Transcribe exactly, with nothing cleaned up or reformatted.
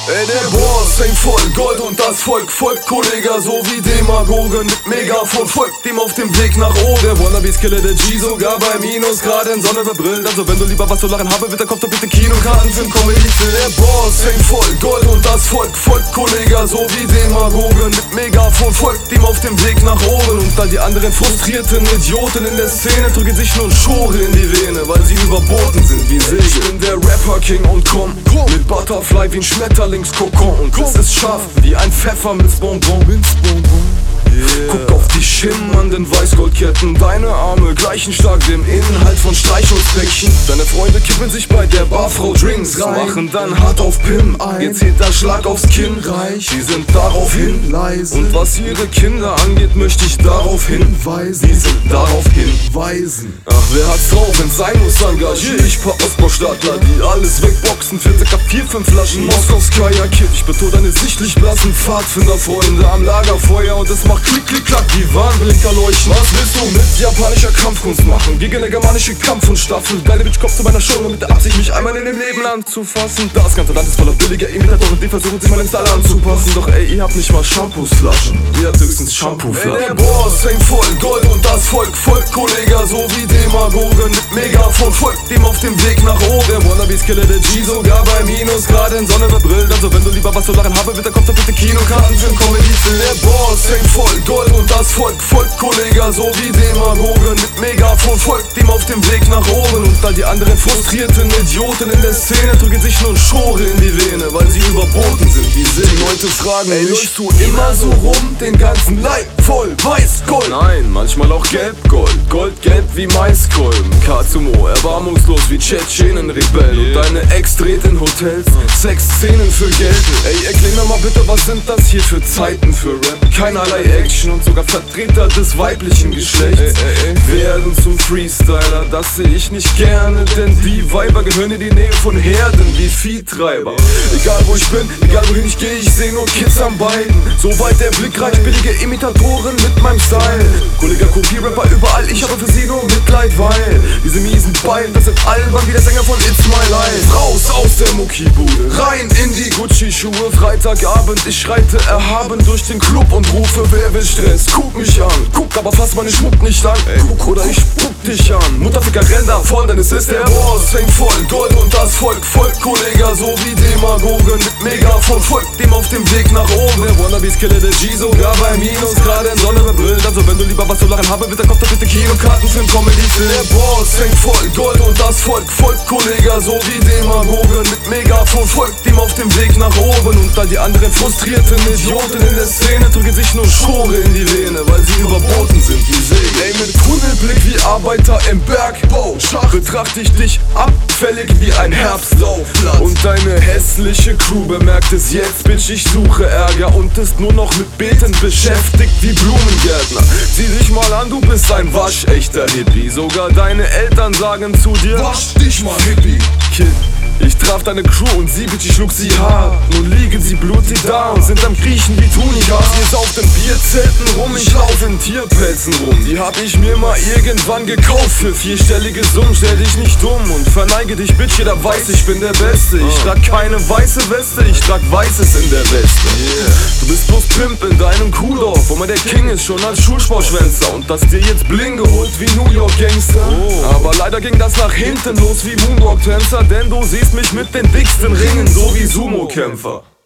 Ey, der Boss hängt voll Gold und das Volk folgt Kollega, so wie Demagogen mit Megafon folgt ihm auf dem Weg nach oben. Der Wannabes Killer, der G sogar bei Minus, gerade in Sonne bebrillt. Also wenn du lieber was zu lachen haben willst, dann kauf doch bitte Kinokarten für Comedy. Der Boss hängt voll Gold und das Volk folgt Kollega, so wie Demagogen mit Megafon folgt ihm auf dem Weg nach oben. Und all die anderen frustrierten Idioten in der Szene drücken sich nun Schore in die Vene, weil sie überboten sind wie Segel. Ich bin der Rapper King und komm mit Butterfly wie ein Schmetterlingskokon. Und es ist scharf wie ein Pfefferminzbonbon. Yeah. Guck auf die schimmernden Weißgoldketten. Deine Arme gleichen stark dem Inhalt von Streichholzpäckchen. Deine Freunde kippen sich bei der Barfrau Drinks rein, machen dann hart auf Pim ein. Jetzt zählt der Schlag aufs Kinn reich. Sie sind daraufhin leise. Und was ihre Kinder angeht, möchte ich darauf hinweisen. Die sind darauf hinweisen. Ach, wer hat's drauf, wenn's sein muss, engagier ich paar Ostbaustadtler, die alles wegboxen. Vierte K vier, fünf Flaschen Moskowskaja Kid. Ich betone deine sichtlich blassen Pfadfinderfreunde am Lagerfeuer und es macht klick, klick, klack, die Warnblinker leuchten. Was willst du mit japanischer Kampfkunst machen? Gegen eine germanische Kampf und Staffel. Deine Bitch kommt zu meiner Show nur mit der Absicht, mich einmal in dem Leben anzufassen. Das ganze Land ist voller billiger Imitatoren, die versuchen sich meinen Style anzupassen. Doch ey, ihr habt nicht mal Shampooflaschen, ihr habt höchstens Shampooflaschen. Ey, der Boss hängt voll Gold und das Volk folgt Kollega, so wie Demagogen mit Megafon folgt ihm auf dem Weg nach oben. Der Wannabes Killer, der G sogar bei Minus, gerade in Sonne bebrillt. Also wenn du lieber was zu lachen haben willst, dann kommt doch bitte Kinokarten für Comedy. Der Boss hängt voll Gold und das Volk folgt Kollega, so wie Demagogen mit Megafon folgt ihm auf dem Weg nach oben. Und all die anderen frustrierten Idioten in der Szene drücken sich nun Schore in die Vene, weil sie überboten sind wie Segel. Die Leute fragen mich, läufst du immer so rum, den ganzen Leib voll Weiß-Gold? Nein, manchmal auch Gelb-Gold, Gold-Gelb wie Maiskolben. Katsumo, erbarmungslos wie Tschetschenen-Rebell. Und deine Ex dreht in Hotels, Sexszenen für Geld. Ey, erklär mir mal bitte, was sind das hier für Zeiten für Rap? Keinerlei Action und sogar Vertreter des weiblichen Geschlechts ey, ey, ey. werden zum Freestyler. Das sehe ich nicht gerne, denn die Weiber gehören in die Nähe von Herden wie Viehtreiber. Egal wo ich bin, egal wohin ich gehe, ich sehe nur Kids am Bein. Soweit der Blick reicht, billige Imitatoren mit meinem Style. Kollege Kopierapper überall, ich habe für sie nur Mitleid, weil diese miesen Beine, das sind albern wie der Sänger von It's My Life. Raus aus der Muckibude, rein in die Gucci-Schuhe. Freitagabend, ich schreite erhaben durch den Club und rufe, wer will Stress? Guck mich an, guck, aber fass meinen Schmuck nicht an. Guck oder ich spuck dich an. Mutterficker, renn davon, denn es ist der Boss hängt voll Gold und das Volk folgt Kollega, so wie Demagogen mit Megafon folgt ihm auf dem Weg nach oben. Der Wannabes Killer, der G sogar bei Minus, gerade in Sonne bebrillt. Also wenn du lieber was zu lachen haben willst, dann kauf doch bitte Kinokarten für Comedy. Der Boss hängt voll Gold und das Volk folgt Kollega, so wie Demagogen mit Megafon folgt ihm auf dem Weg nach oben. Und all die anderen frustrierten Idioten in der Szene drücken sich nur Schore in die Vene, weil sie überboten sind wie Segel. Ey, mit Tunnelblick wie Arbeiter im Bergbau betrachte ich dich abfällig wie ein Herbstlaufplatz. Und deine hässliche Crew bemerkt es jetzt, Bitch, ich suche Ärger und ist nur noch mit Beten beschäftigt wie Blumengärtner. Sieh dich mal an, du bist ein waschechter Hippie. Sogar deine Eltern sagen zu dir, wasch dich mal, Hippie. Kid, ich traf deine Crew und sie, Bitch, ich schlug sie hart. Nun liegen sie blutig da und sind am Kriechen wie Tunikas. Ihr sauft in Bierzelten rum, ich lauf in Tierpelzen rum. Die hab ich mir mal irgendwann gekauft für vierstellige Summen. Stell dich nicht dumm und verneige dich, Bitch, jeder weiß, ich bin der Beste. Ich trag keine weiße Weste, ich trag Weißes in der Weste. Du bist bloß Pimp in deinem Kuhdorf, wo man der King ist, schon als Schulsportschwänzer. Und das dir jetzt Bling geholt wie New York Gangster. Aber leider ging das nach hinten los wie Moonwalk-Tänzer, denn du siehst mich mit den dicksten Ringen, so wie Sumo-Kämpfer.